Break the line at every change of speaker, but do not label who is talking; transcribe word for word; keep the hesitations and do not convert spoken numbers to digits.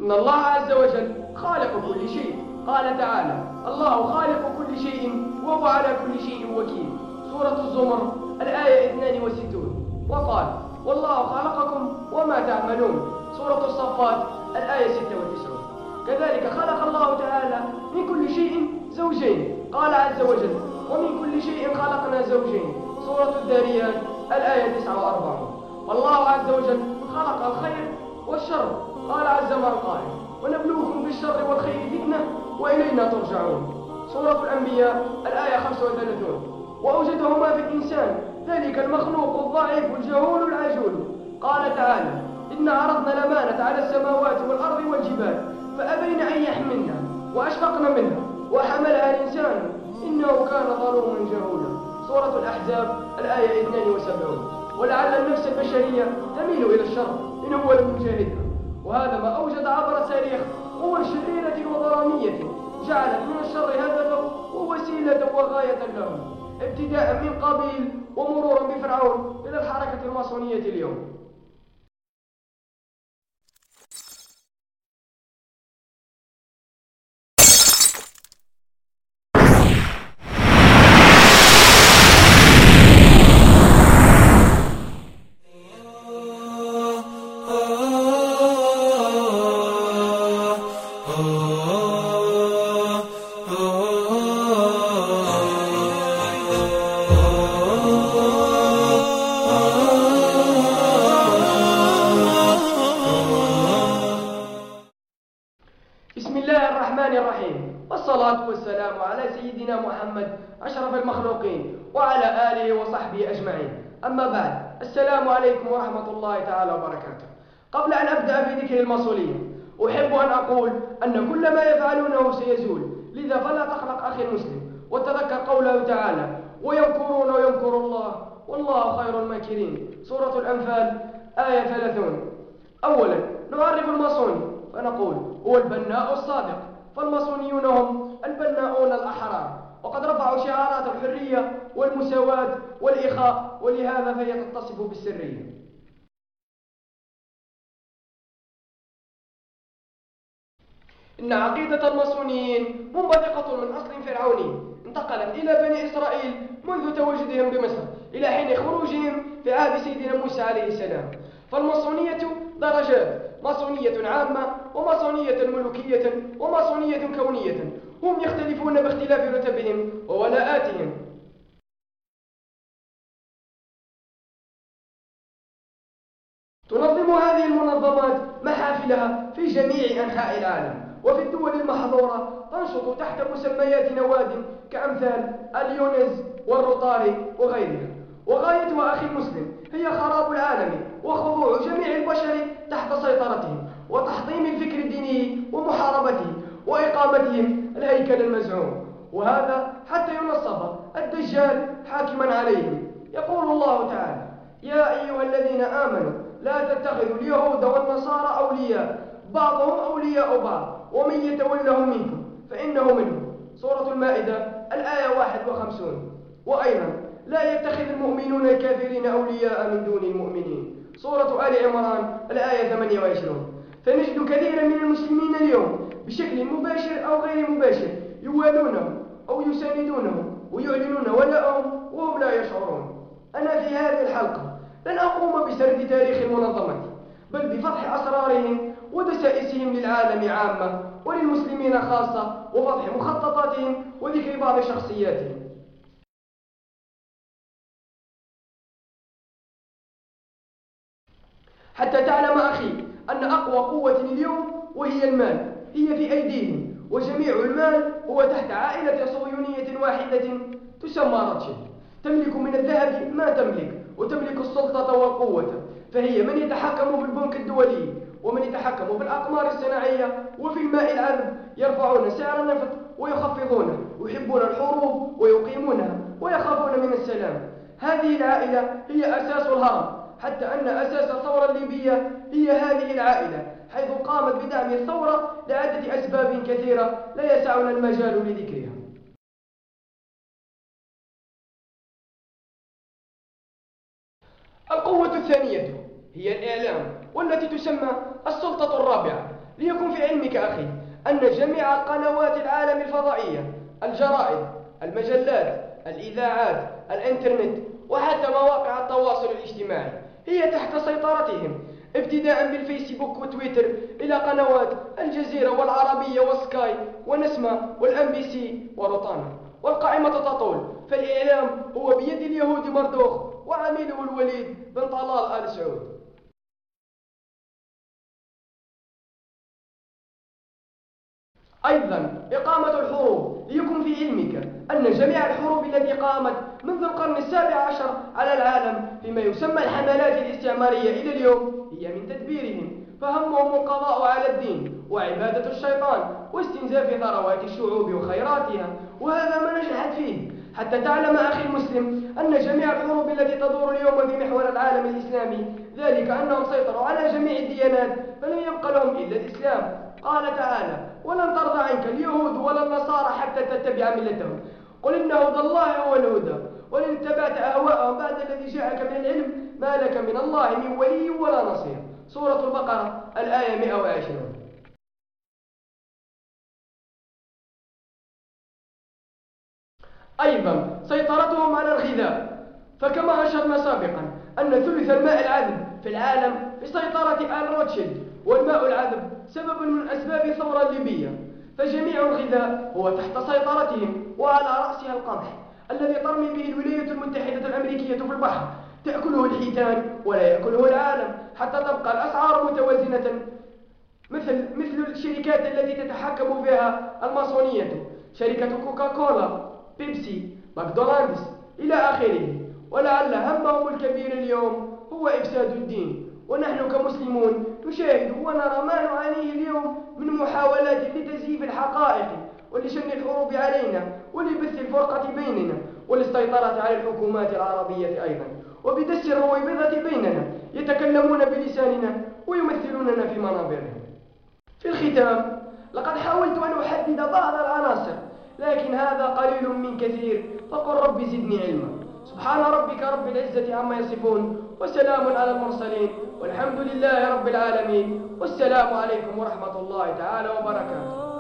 إن الله عز وجل خالق كل شيء. قال تعالى: الله خالق كل شيء وهو على كل شيء وكيل. سورة الزمر الآية اثنان وستون. وقال: والله خلقكم وما تعملون. سورة الصفات الآية ستة وتسعون. كذلك خلق الله تعالى من كل شيء زوجين. قال عز وجل: ومن كل شيء خلقنا زوجين. سورة الذاريات الآية تسعة وأربعون. والله عز وجل خلق الخير والشر. قال عز من قائل: ونبلوكم بالشر والخير فتنة وإلينا ترجعون. سورة الأنبياء الآية خمسة وثلاثون. وأوجدهما في الإنسان ذلك المخلوق الضعيف الجهول العجول. قال تعالى: إن عرضنا الأمانة على السماوات والأرض والجبال فأبين أن يحملنها وأشفقن منها وحملها الإنسان إنه كان ظلوما جهولا. سورة الأحزاب الآية اثنان وسبعون. ولعل النفس البشرية تميل إلى الشر إن هو لم يجاهدها، وهذا ما أوجد عبر التاريخ قوى شريرة وظلامية جعلت من الشر هدفا ووسيلة وغاية له، ابتداء من قابيل ومرورا بفرعون إلى الحركة الماسونية اليوم. بسم الله الرحمن الرحيم، والصلاة والسلام على سيدنا محمد أشرف المخلوقين وعلى آله وصحبه أجمعين. أما بعد، السلام عليكم ورحمة الله تعالى وبركاته. قبل أن أبدأ في ذكر الماسونية أحب أن أقول أن كل ما يفعلونه سيزول، لذا فلا تقلق أخي المسلم، وتذكر قوله تعالى: ويمكرون ويمكر الله والله خير الماكرين. سورة الأنفال آية ثلاثون. أولا نعرف الماسوني فنقول: هو البناء الصادق. فالماسونيون هم البناؤون الأحرار، وقد رفعوا شعارات الحرية والمساواة والإخاء، ولهذا فهي تتصف بالسرية. إن عقيدة الماسونيين منبثقة من أصل فرعوني انتقلت إلى بني إسرائيل منذ تواجدهم بمصر إلى حين خروجهم في عهد سيدنا موسى عليه السلام. فالماسونية درجات: ماسونية عامة، وماسونية ملوكية، وماسونية كونية. هم يختلفون باختلاف رتبهم وولاءاتهم. تنظم هذه المنظمات محافلها في جميع أنحاء العالم، وفي الدول المحظورة تنشط تحت مسميات نواد كأمثال اليونز والروتاري وغيرها. وغايتها أخي المسلم هي خراب العالم وخضوع جميع البشر تحت سيطرتهم، وتحطيم الفكر الديني ومحاربته، وإقامتهم الهيكل المزعوم، وهذا حتى ينصب الدجال حاكما عليهم. يقول الله تعالى: يا أيها الذين آمنوا لا تتخذوا اليهود والنصارى أولياء بعضهم أولياء بعض ومن يتولهم منكم فإنه منهم. سورة المائدة الآية واحد وخمسون. وأيضا: لا يتخذ المؤمنون الكافرين أولياء من دون المؤمنين. سورة آل عمران الآية ثمانية وعشرون. فنجد كثيرا من المسلمين اليوم بشكل مباشر أو غير مباشر يوالونه أو يساندونه ويعلنون ولاءهم وهم لا يشعرون. أنا في هذه الحلقة لن أقوم بسرد تاريخ المنظمة، بل بفضح أسرارهم ودسائسهم للعالم عامة وللمسلمين خاصة، وفضح مخططاتهم وذكر بعض شخصياتهم. حتى تعلم أخي أن أقوى قوة اليوم وهي المال هي في أيديهم، وجميع المال هو تحت عائلة صهيونية واحدة تسمى روتشيلد. تملك من الذهب ما تملك، وتملك السلطة والقوة، فهي من يتحكم في البنك الدولي، ومن يتحكم في الأقمار الصناعية وفي الماء العذب. يرفعون سعر النفط ويخفضونه، يحبون الحروب ويقيمونها، ويخافون من السلام. هذه العائلة هي أساس الهرم، حتى أن أساس الثورة الليبية هي هذه العائلة، حيث قامت بدعم الثورة لعدة أسباب كثيرة لا يسعنا المجال لذكرها. القوة الثانية هي الإعلام، والتي تسمى السلطة الرابعة. ليكن في علمك أخي أن جميع قنوات العالم الفضائية، الجرائد، المجلات، الإذاعات، الإنترنت، وحتى مواقع التواصل الاجتماعي هي تحت سيطرتهم، ابتداء بالفيسبوك وتويتر إلى قنوات الجزيرة والعربية وسكاي ونسمة والأم بي سي وروتانا، والقائمة تطول. فالإعلام هو بيد اليهود مردوخ وعميله الوليد بن طلال آل سعود. أيضا إقامة الحروب، ليكن في علمك أن جميع الحروب التي قامت منذ القرن السابع عشر على العالم فيما يسمى الحملات الاستعمارية إلى اليوم هي من تدبيرهم، فهمهم القضاء على الدين وعبادة الشيطان واستنزاف ثروات الشعوب وخيراتها، وهذا ما نجحت فيه. حتى تعلم أخي المسلم أن جميع الحروب التي تدور اليوم في محور العالم الإسلامي ذلك أنهم سيطروا على جميع الديانات فلم يبق لهم إلا الإسلام. قال تعالى: ولن ترضى عنك اليهود ولا النصارى حتى تتبع ملتهم، قل إن هدى الله هو الهدى، ولن اتبعت أهواءهم بعد الذي جاءك من العلم ما لك من الله من ولي ولا نصير. سورة البقرة الآية مئة وعشرين. أيضا سيطرتهم على الغذاء، فكما أشرنا سابقا أن ثلث الماء العذب في العالم بسيطرة آل روتشيلد، والماء العذب سبب من أسباب الثورة الليبية، فجميع الغذاء هو تحت سيطرتهم، وعلى رأسها القمح الذي ترمي به الولايات المتحدة الأمريكية في البحر، تأكله الحيتان ولا يأكله العالم، حتى تبقى الأسعار متوازنة مثل مثل الشركات التي تتحكم فيها الماسونية، شركة كوكاكولا، بيبسي، ماكدونالدز إلى آخره. ولعل همهم الكبير اليوم هو إفساد الدين، ونحن كمسلمون نشاهد ونرى ما نعانيه اليوم من محاولات لتزييف الحقائق ولشن الحروب علينا ولبث الفرقة بيننا وللسيطرة على الحكومات العربية أيضا، وبدس الرويبضة بيننا، يتكلمون بلساننا ويمثلوننا في منابرهم. في الختام، لقد حاولت أن أحدد بعض العناصر، لكن هذا قليل من كثير، فقل رب زدني علما. سبحان ربك رب العزة عما يصفون، وسلام على المرسلين، والحمد لله رب العالمين، والسلام عليكم ورحمة الله تعالى وبركاته.